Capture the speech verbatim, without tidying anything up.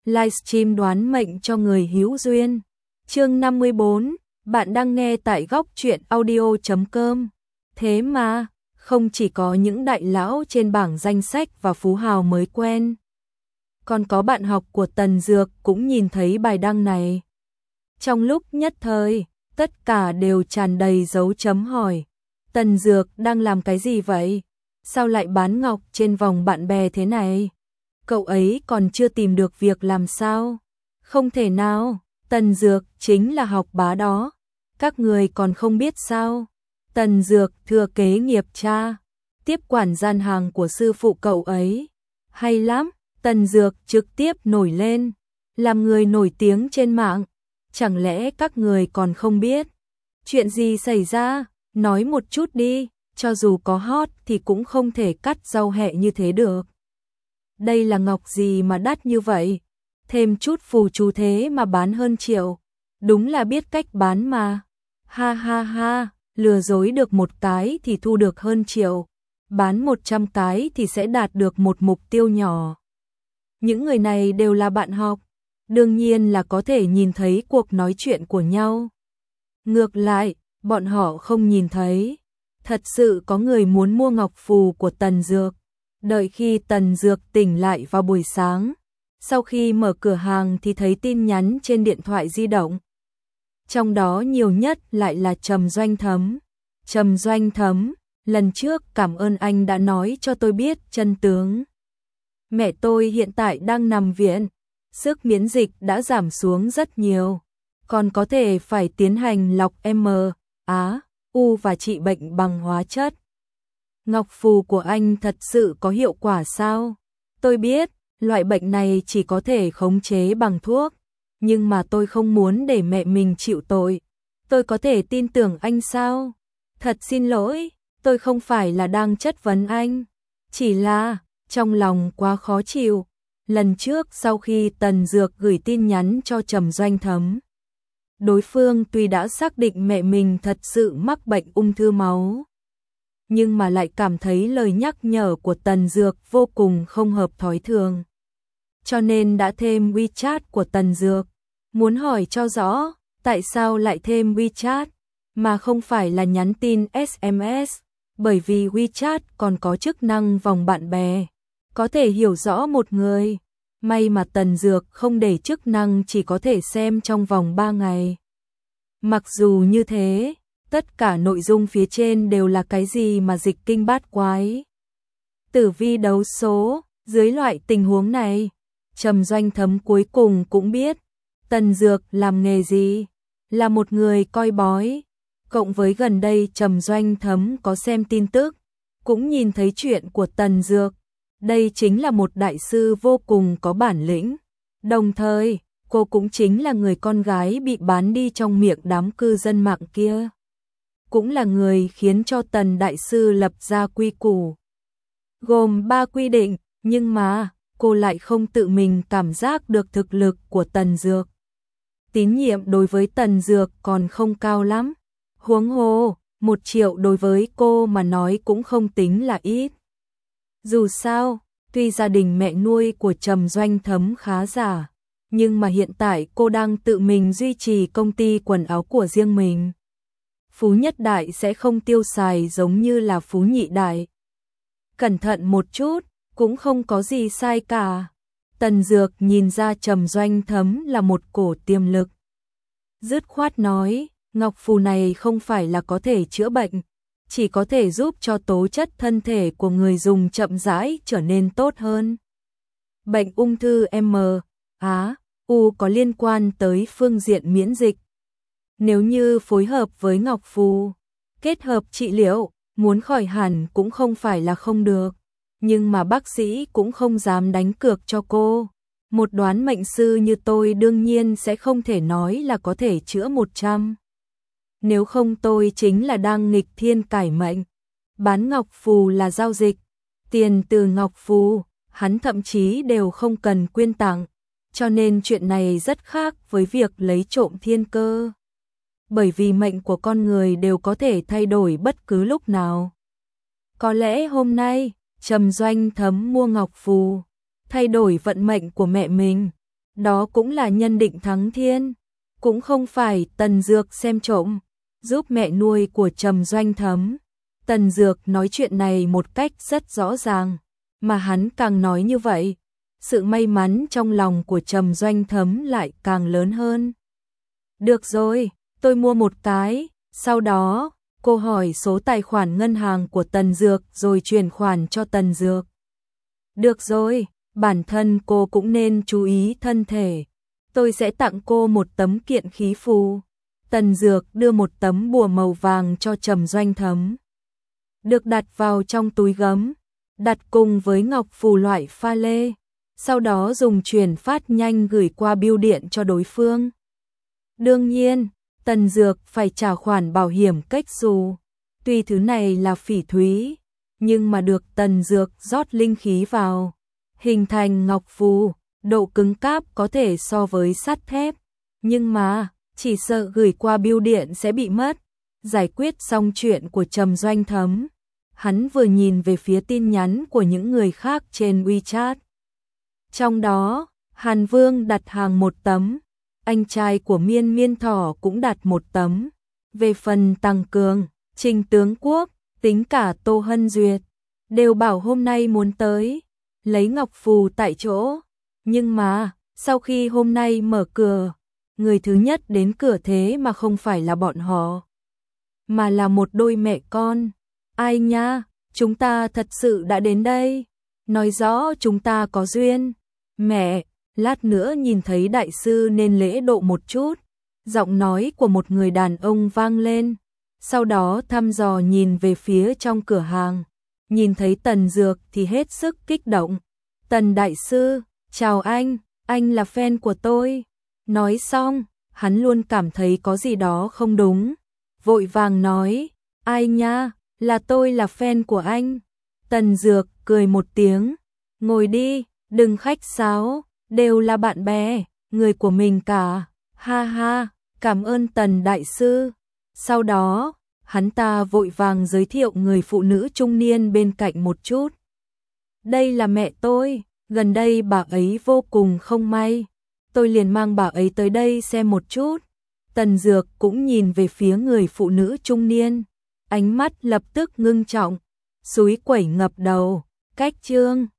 livestream đoán mệnh cho người hữu duyên. Chương năm mươi bốn, bạn đang nghe tại góc truyện audio chấm com. Thế mà, không chỉ có những đại lão trên bảng danh sách và phú hào mới quen, còn có bạn học của Tần Dược cũng nhìn thấy bài đăng này. Trong lúc nhất thời, tất cả đều tràn đầy dấu chấm hỏi. Tần Dược đang làm cái gì vậy? Sao lại bán ngọc trên vòng bạn bè thế này? Cậu ấy còn chưa tìm được việc làm sao? Không thể nào, Tần Dược chính là học bá đó. Các người còn không biết sao? Tần Dược thừa kế nghiệp cha, tiếp quản gian hàng của sư phụ cậu ấy. Hay lắm, Tần Dược trực tiếp nổi lên, làm người nổi tiếng trên mạng. Chẳng lẽ các người còn không biết? Chuyện gì xảy ra? Nói một chút đi, cho dù có hot thì cũng không thể cắt rau hẹ như thế được. Đây là ngọc gì mà đắt như vậy? Thêm chút phù chú thế mà bán hơn triệu. Đúng là biết cách bán mà. Ha ha ha, lừa dối được một cái thì thu được hơn triệu. Bán một trăm cái thì sẽ đạt được một mục tiêu nhỏ. Những người này đều là bạn học. Đương nhiên là có thể nhìn thấy cuộc nói chuyện của nhau. Ngược lại, bọn họ không nhìn thấy. Thật sự có người muốn mua ngọc phù của Tần Dược. Đợi khi Tần Dược tỉnh lại vào buổi sáng, sau khi mở cửa hàng thì thấy tin nhắn trên điện thoại di động. Trong đó nhiều nhất lại là Trầm Doanh Thấm. Trầm Doanh Thấm, lần trước cảm ơn anh đã nói cho tôi biết chân tướng. Mẹ tôi hiện tại đang nằm viện, sức miễn dịch đã giảm xuống rất nhiều, còn có thể phải tiến hành lọc M, Á, U và trị bệnh bằng hóa chất. Ngọc phù của anh thật sự có hiệu quả sao? Tôi biết, loại bệnh này chỉ có thể khống chế bằng thuốc, nhưng mà tôi không muốn để mẹ mình chịu tội. Tôi có thể tin tưởng anh sao? Thật xin lỗi, tôi không phải là đang chất vấn anh, chỉ là trong lòng quá khó chịu. Lần trước sau khi Tần Dược gửi tin nhắn cho Trầm Doanh Thấm, đối phương tuy đã xác định mẹ mình thật sự mắc bệnh ung thư máu, nhưng mà lại cảm thấy lời nhắc nhở của Tần Dược vô cùng không hợp thói thường. Cho nên đã thêm WeChat của Tần Dược, muốn hỏi cho rõ tại sao lại thêm WeChat mà không phải là nhắn tin ét em ét, bởi vì WeChat còn có chức năng vòng bạn bè, có thể hiểu rõ một người. May mà Tần Dược không để chức năng chỉ có thể xem trong vòng ba ngày. Mặc dù như thế, tất cả nội dung phía trên đều là cái gì mà dịch kinh bát quái. Tử vi đấu số, dưới loại tình huống này, Trầm Doanh Thấm cuối cùng cũng biết Tần Dược làm nghề gì, là một người coi bói. Cộng với gần đây Trầm Doanh Thấm có xem tin tức, cũng nhìn thấy chuyện của Tần Dược. Đây chính là một đại sư vô cùng có bản lĩnh. Đồng thời, cô cũng chính là người con gái bị bán đi trong miệng đám cư dân mạng kia. Cũng là người khiến cho Tần đại sư lập ra quy củ, gồm ba quy định, nhưng mà cô lại không tự mình cảm giác được thực lực của Tần Dược. Tín nhiệm đối với Tần Dược còn không cao lắm. Huống hồ, một triệu đối với cô mà nói cũng không tính là ít. Dù sao, tuy gia đình mẹ nuôi của Trầm Doanh Thấm khá giả, nhưng mà hiện tại cô đang tự mình duy trì công ty quần áo của riêng mình. Phú nhất đại sẽ không tiêu xài giống như là phú nhị đại. Cẩn thận một chút, cũng không có gì sai cả. Tần Dược nhìn ra Trầm Doanh Thấm là một cổ tiềm lực. Dứt khoát nói, ngọc phù này không phải là có thể chữa bệnh, chỉ có thể giúp cho tố chất thân thể của người dùng chậm rãi trở nên tốt hơn. Bệnh ung thư M, Á, U có liên quan tới phương diện miễn dịch. Nếu như phối hợp với ngọc phù, kết hợp trị liệu, muốn khỏi hẳn cũng không phải là không được. Nhưng mà bác sĩ cũng không dám đánh cược cho cô. Một đoán mệnh sư như tôi đương nhiên sẽ không thể nói là có thể chữa một trăm. Nếu không tôi chính là đang nghịch thiên cải mệnh. Bán ngọc phù là giao dịch. Tiền từ ngọc phù, hắn thậm chí đều không cần quyên tặng. Cho nên chuyện này rất khác với việc lấy trộm thiên cơ. Bởi vì mệnh của con người đều có thể thay đổi bất cứ lúc nào. Có lẽ hôm nay, Trầm Doanh Thấm mua ngọc phù, thay đổi vận mệnh của mẹ mình. đó cũng là nhân định thắng thiên, cũng không phải Tần Dược xem trộm, giúp mẹ nuôi của Trầm Doanh Thấm. Tần Dược nói chuyện này một cách rất rõ ràng, mà hắn càng nói như vậy, sự may mắn trong lòng của Trầm Doanh Thấm lại càng lớn hơn. Được rồi, tôi mua một cái, sau đó, cô hỏi số tài khoản ngân hàng của Tần Dược rồi chuyển khoản cho Tần Dược. Được rồi, bản thân cô cũng nên chú ý thân thể. Tôi sẽ tặng cô một tấm kiện khí phù. Tần Dược đưa một tấm bùa màu vàng cho Trầm Doanh Thấm. Được đặt vào trong túi gấm, đặt cùng với ngọc phù loại pha lê. Sau đó dùng chuyển phát nhanh gửi qua bưu điện cho đối phương. Đương nhiên, Tần Dược phải trả khoản bảo hiểm cách dù. Tuy thứ này là phỉ thúy, nhưng mà được Tần Dược rót linh khí vào, hình thành ngọc phù, độ cứng cáp có thể so với sắt thép. Nhưng mà, chỉ sợ gửi qua bưu điện sẽ bị mất. Giải quyết xong chuyện của Trầm Doanh Thấm, hắn vừa nhìn về phía tin nhắn của những người khác trên WeChat. Trong đó, Hàn Vương đặt hàng một tấm, anh trai của Miên Miên Thỏ cũng đặt một tấm. Về phần tăng cường, Trình Tướng Quốc, tính cả Tô Hân Duyệt, đều bảo hôm nay muốn tới, lấy ngọc phù tại chỗ. Nhưng mà, sau khi hôm nay mở cửa, người thứ nhất đến cửa thế mà không phải là bọn họ, mà là một đôi mẹ con. Ai nha, chúng ta thật sự đã đến đây, nói rõ chúng ta có duyên. Mẹ, lát nữa nhìn thấy đại sư nên lễ độ một chút. Giọng nói của một người đàn ông vang lên, sau đó thăm dò nhìn về phía trong cửa hàng. Nhìn thấy Tần Dược thì hết sức kích động. Tần đại sư, chào anh, anh là fan của tôi. Nói xong, hắn luôn cảm thấy có gì đó không đúng. Vội vàng nói, ai nha, là tôi là fan của anh. Tần Dược cười một tiếng, ngồi đi, đừng khách sáo, đều là bạn bè, người của mình cả. Ha ha, cảm ơn Tần đại sư. Sau đó, hắn ta vội vàng giới thiệu người phụ nữ trung niên bên cạnh một chút. Đây là mẹ tôi, gần đây bà ấy vô cùng không may. Tôi liền mang bà ấy tới đây xem một chút. Tần Dược cũng nhìn về phía người phụ nữ trung niên, ánh mắt lập tức ngưng trọng, súi quẩy ngập đầu, cách chương.